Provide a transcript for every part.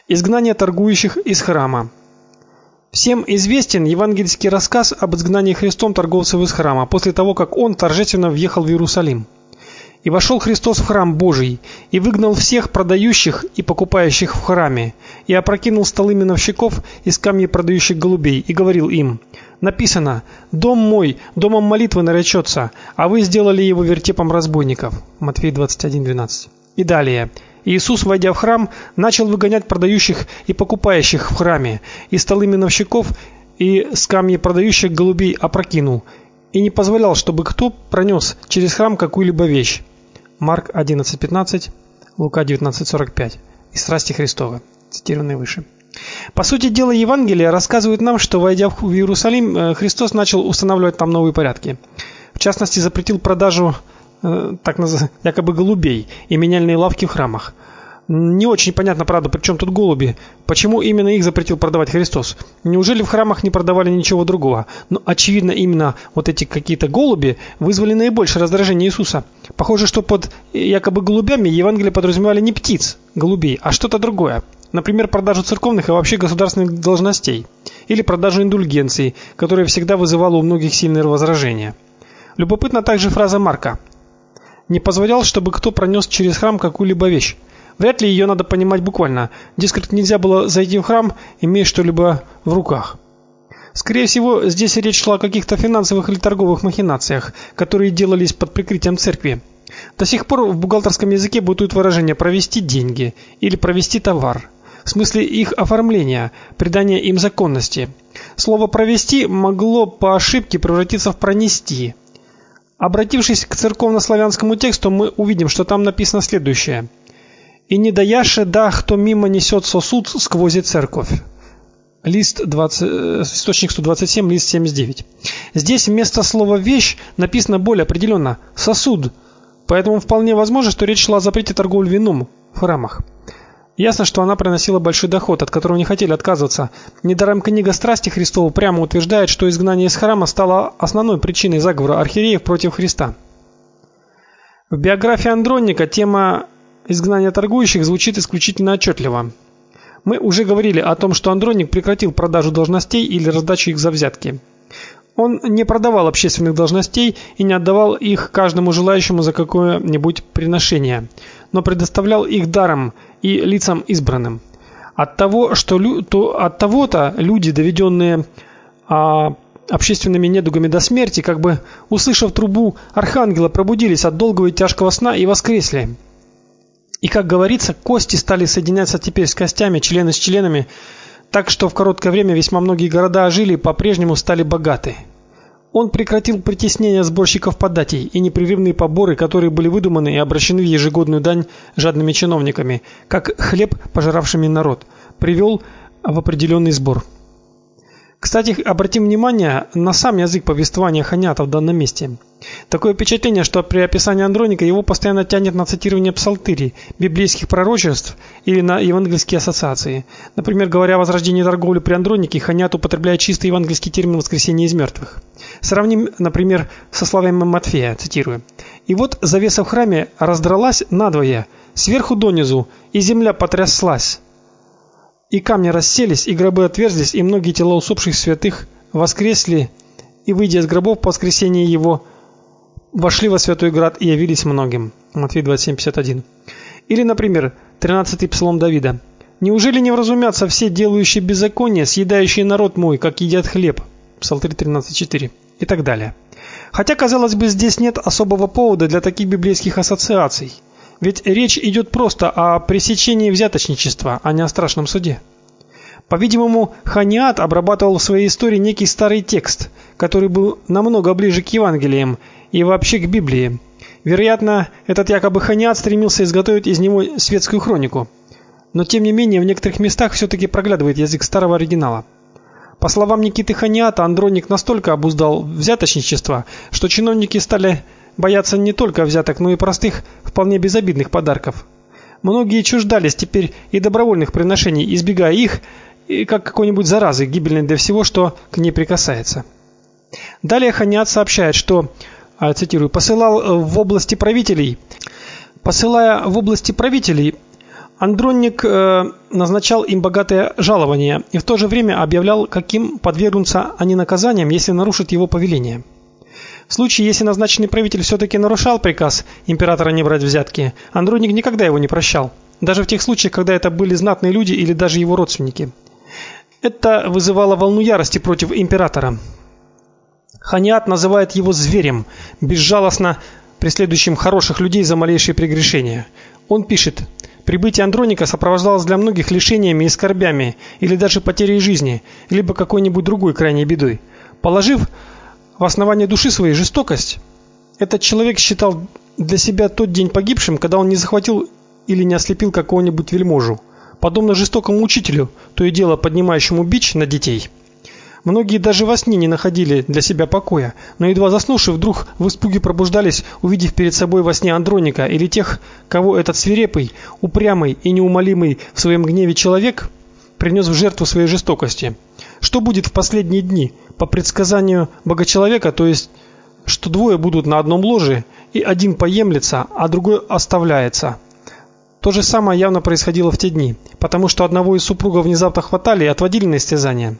Изгнание торгующих из храма. Всем известен евангельский рассказ об изгнании Христом торговцев из храма после того, как он торжественно въехал в Иерусалим. И вошел Христос в храм Божий, и выгнал всех продающих и покупающих в храме, и опрокинул столы миновщиков и скамьи продающих голубей, и говорил им: написано: «Дом мой домом молитвы наречется, а вы сделали его вертепом разбойников». Матфея 21:12. И далее: Иисус, войдя в храм, начал выгонять продающих и покупающих в храме, и столы миновщиков и скамьи продающих голубей опрокинул, и не позволял, чтобы кто пронес через храм какую-либо вещь. Марк 11:15, Лука 19:45. И страсти Христовы, цитированные выше. По сути дела, Евангелие рассказывает нам, что, войдя в Иерусалим, Христос начал устанавливать там новые порядки. В частности, запретил продажу якобы голубей и меняльные лавки в храмах. Не очень понятно, правда, при чем тут голуби? Почему именно их запретил продавать Христос? Неужели в храмах не продавали ничего другого? Но очевидно, именно вот эти какие-то голуби вызвали наибольшее раздражение Иисуса. Похоже, что под якобы голубями Евангелие подразумевали не птиц, голубей, а что-то другое. Например, продажу церковных и вообще государственных должностей, или продажу индульгенций, которая всегда вызывала у многих сильные возражения. Любопытна также фраза Марка: не позволял, чтобы кто пронес через храм какую-либо вещь. Вряд ли ее надо понимать буквально. Дескать, нельзя было зайти в храм, имея что-либо в руках. Скорее всего, здесь речь шла о каких-то финансовых или торговых махинациях, которые делались под прикрытием церкви. До сих пор в бухгалтерском языке бытует выражение «провести деньги» или «провести товар», в смысле их оформления, придания им законности. Слово «провести» могло по ошибке превратиться в «пронести». Обратившись к церковнославянскому тексту, мы увидим, что там написано следующее: «И не даяше да, кто мимо несет сосуд сквозь церковь». Источник 127, лист 79. Здесь вместо слова «вещь» написано более определенно «сосуд». Поэтому вполне возможно, что речь шла о запрете торговли вином в храмах. Ясно, что она приносила большой доход, от которого не хотели отказываться. Недаром книга «Страсти Христовы» прямо утверждает, что изгнание из храма стало основной причиной заговора архиереев против Христа. В биографии Андроника тема изгнания торгующих звучит исключительно отчетливо. Мы уже говорили о том, что Андроник прекратил продажу должностей или раздачу их за взятки. Он не продавал общественных должностей и не отдавал их каждому желающему за какое-нибудь приношение, но предоставлял их даром и лицам избранным. От того-то люди, доведенные общественными недугами до смерти, как бы услышав трубу архангела, пробудились от долгого и тяжкого сна и воскресли. И, как говорится, кости стали соединяться теперь с костями, члены с членами, так что в короткое время весьма многие города ожили и по-прежнему стали богаты. Он прекратил притеснение сборщиков податей и непрерывные поборы, которые были выдуманы и обращены в ежегодную дань жадными чиновниками, как хлеб, пожиравшими народ, привел в определенный сбор. Кстати, обратим внимание на сам язык повествования Ханиата в данном месте. Такое впечатление, что при описании Андроника его постоянно тянет на цитирование псалтырей, библейских пророчеств или на евангельские ассоциации. Например, говоря о возрождении торговли при Андронике, Ханиат употребляет чистый евангельский термин воскресения из мертвых. Сравним, например, со словами Матфея, цитирую: «И вот завеса в храме раздралась надвое, сверху донизу, и земля потряслась. И камни расселись, и гробы отверзлись, и многие тела усопших святых воскресли, и, выйдя из гробов по воскресении его, вошли во святой град и явились многим». Матфея 27:51. Или, например, 13-й псалом Давида: «Неужели не вразумятся все делающие беззаконие, съедающие народ мой, как едят хлеб?» Псалтырь 13:4. И так далее. Хотя, казалось бы, здесь нет особого повода для таких библейских ассоциаций. Ведь речь идет просто о пресечении взяточничества, а не о страшном суде. По-видимому, Ханиат обрабатывал в своей истории некий старый текст, который был намного ближе к Евангелиям и вообще к Библии. Вероятно, этот якобы Ханиат стремился изготовить из него светскую хронику. Но тем не менее, в некоторых местах все-таки проглядывает язык старого оригинала. По словам Никиты Ханиата, Андроник настолько обуздал взяточничество, что чиновники стали бояться не только взяток, но и простых, вполне безобидных подарков. Многие чуждались теперь и добровольных приношений, избегая их, и как какой-нибудь заразы, гибельной для всего, что к ней прикасается. Далее Ханиат сообщает, что, цитирую: «Посылая в области правителей, Андроник назначал им богатое жалование и в то же время объявлял, каким подвергнутся они наказаниям, если нарушат его повеление. В случае, если назначенный правитель все-таки нарушал приказ императора не брать взятки, Андроник никогда его не прощал, даже в тех случаях, когда это были знатные люди или даже его родственники. Это вызывало волну ярости против императора. Ханиат называет его зверем, безжалостно преследующим хороших людей за малейшие прегрешения. Он пишет: «Прибытие Андроника сопровождалось для многих лишениями и скорбями, или даже потерей жизни, либо какой-нибудь другой крайней бедой. Положив в основание души своей жестокость, этот человек считал для себя тот день погибшим, когда он не захватил или не ослепил какого-нибудь вельможу, подобно жестокому учителю, то и дело поднимающему бич на детей». Многие даже во сне не находили для себя покоя, но едва заснувши, вдруг в испуге пробуждались, увидев перед собой во сне Андроника или тех, кого этот свирепый, упрямый и неумолимый в своем гневе человек принес в жертву своей жестокости. Что будет в последние дни? По предсказанию богочеловека, то есть, что двое будут на одном ложе, и один поемлется, а другой оставляется. То же самое явно происходило в те дни, потому что одного из супругов внезапно хватали и отводили на истязание,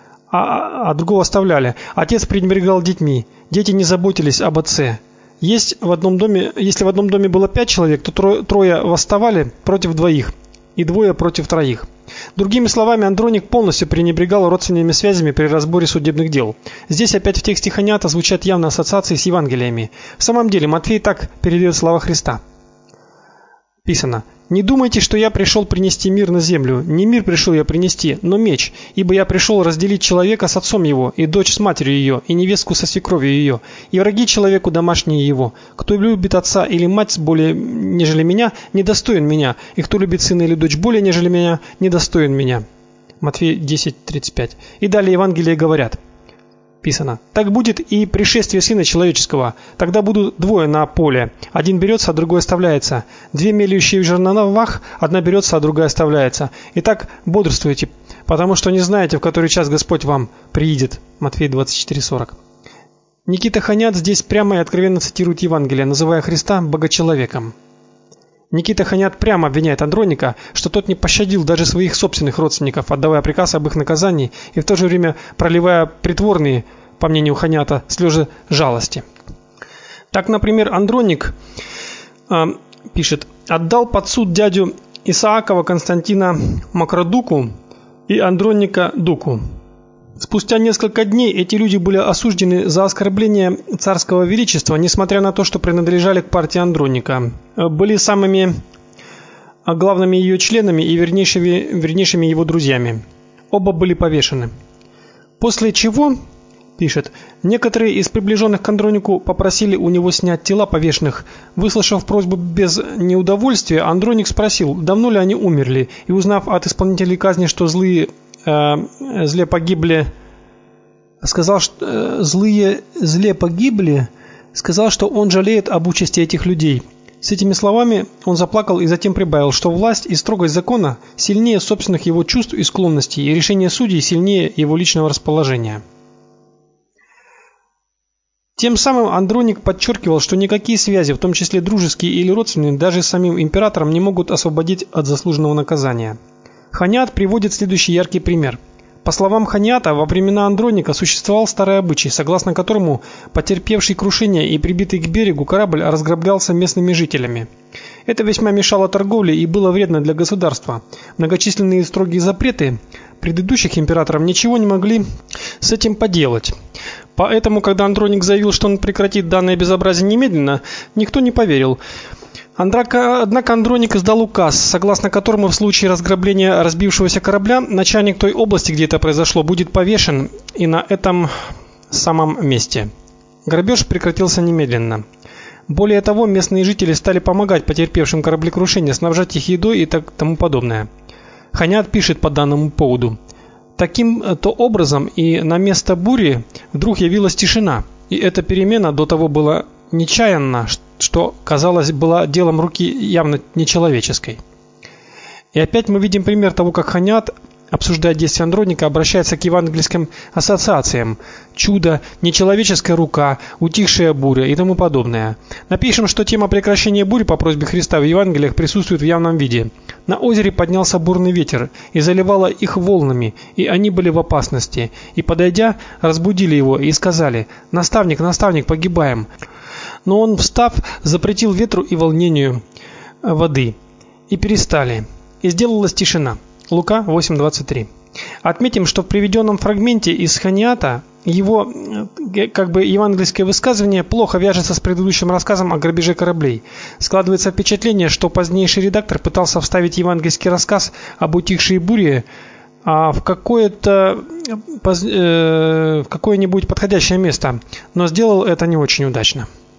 а другого оставляли. Отец пренебрегал детьми, дети не заботились об отце. Если в одном доме было 5 человек, то трое восставали против двоих и двое против троих. Другими словами, Андроник полностью пренебрегал родственными связями при разборе судебных дел. Здесь опять в тексте Ханиата звучат явно ассоциации с Евангелиями. В самом деле, Матфей так передает слова Христа. Писано: «Не думайте, что я пришел принести мир на землю. Не мир пришел я принести, но меч. Ибо я пришел разделить человека с отцом его, и дочь с матерью ее, и невестку со свекровью ее, и враги человеку домашние его. Кто любит отца или мать более, нежели меня, недостоин меня, и кто любит сына или дочь более, нежели меня, недостоин меня». Матфея 10:35. И далее Евангелие говорят. Писано: «Так будет и пришествие Сына Человеческого. Тогда будут двое на поле. Один берется, а другой оставляется. Две мелющие в жерновах, одна берется, а другая оставляется. Итак, бодрствуйте, потому что не знаете, в который час Господь вам приидет». Матфея 24:40. Никита Ханиат здесь прямо и откровенно цитирует Евангелие, называя Христа богочеловеком. Никита Ханиат прямо обвиняет Андроника, что тот не пощадил даже своих собственных родственников, отдавая приказ об их наказании и в то же время проливая притворные, по мнению Ханиата, слезы жалости. Так, например, Андроник пишет: «Отдал под суд дядю Исаакова Константина Макродуку и Андроника Дуку. Спустя несколько дней эти люди были осуждены за оскорбление царского величества, несмотря на то, что принадлежали к партии Андроника, были самыми главными ее членами и вернейшими его друзьями. Оба были повешены. После чего, пишет, некоторые из приближенных к Андронику попросили у него снять тела повешенных. Выслушав просьбу без неудовольствия, Андроник спросил, давно ли они умерли, и узнав от исполнителей казни, что зле погибли, сказал, что он жалеет об участи этих людей. С этими словами он заплакал и затем прибавил, что власть и строгость закона сильнее собственных его чувств и склонностей, и решение судей сильнее его личного расположения. Тем самым Андроник подчеркивал, что никакие связи, в том числе дружеские или родственные, даже с самим императором не могут освободить от заслуженного наказания. Ханиат приводит следующий яркий пример. По словам Ханиата, во времена Андроника существовал старый обычай, согласно которому потерпевший крушение и прибитый к берегу корабль разграблялся местными жителями. Это весьма мешало торговле и было вредно для государства. Многочисленные строгие запреты предыдущих императоров ничего не могли с этим поделать. Поэтому, когда Андроник заявил, что он прекратит данное безобразие немедленно, никто не поверил. Однако Андроник издал указ, согласно которому в случае разграбления разбившегося корабля начальник той области, где это произошло, будет повешен и на этом самом месте. Грабеж прекратился немедленно. Более того, местные жители стали помогать потерпевшим кораблекрушение, снабжать их едой и тому подобное. Ханиат пишет по данному поводу: «Таким-то образом и на место бури вдруг явилась тишина, и эта перемена до того была нечаянна, что, казалось, была делом руки явно нечеловеческой». И опять мы видим пример того, как Ханиат обсуждая действия Андроника, обращается к евангельским ассоциациям: чудо, нечеловеческая рука, утихшая буря и тому подобное. Напишем, что тема прекращения бурь по просьбе Христа в Евангелиях присутствует в явном виде. На озере поднялся бурный ветер и заливало их волнами, и они были в опасности. И, подойдя, разбудили его и сказали: "Наставник, наставник, погибаем". Но он, встав, запретил ветру и волнению воды, и перестали. И сделалась тишина. Лука 8:23. Отметим, что в приведенном фрагменте из Ханиата его евангельское высказывание плохо вяжется с предыдущим рассказом о грабеже кораблей. Складывается впечатление, что позднейший редактор пытался вставить евангельский рассказ об утихшей буре в какое-нибудь подходящее место, но сделал это не очень удачно.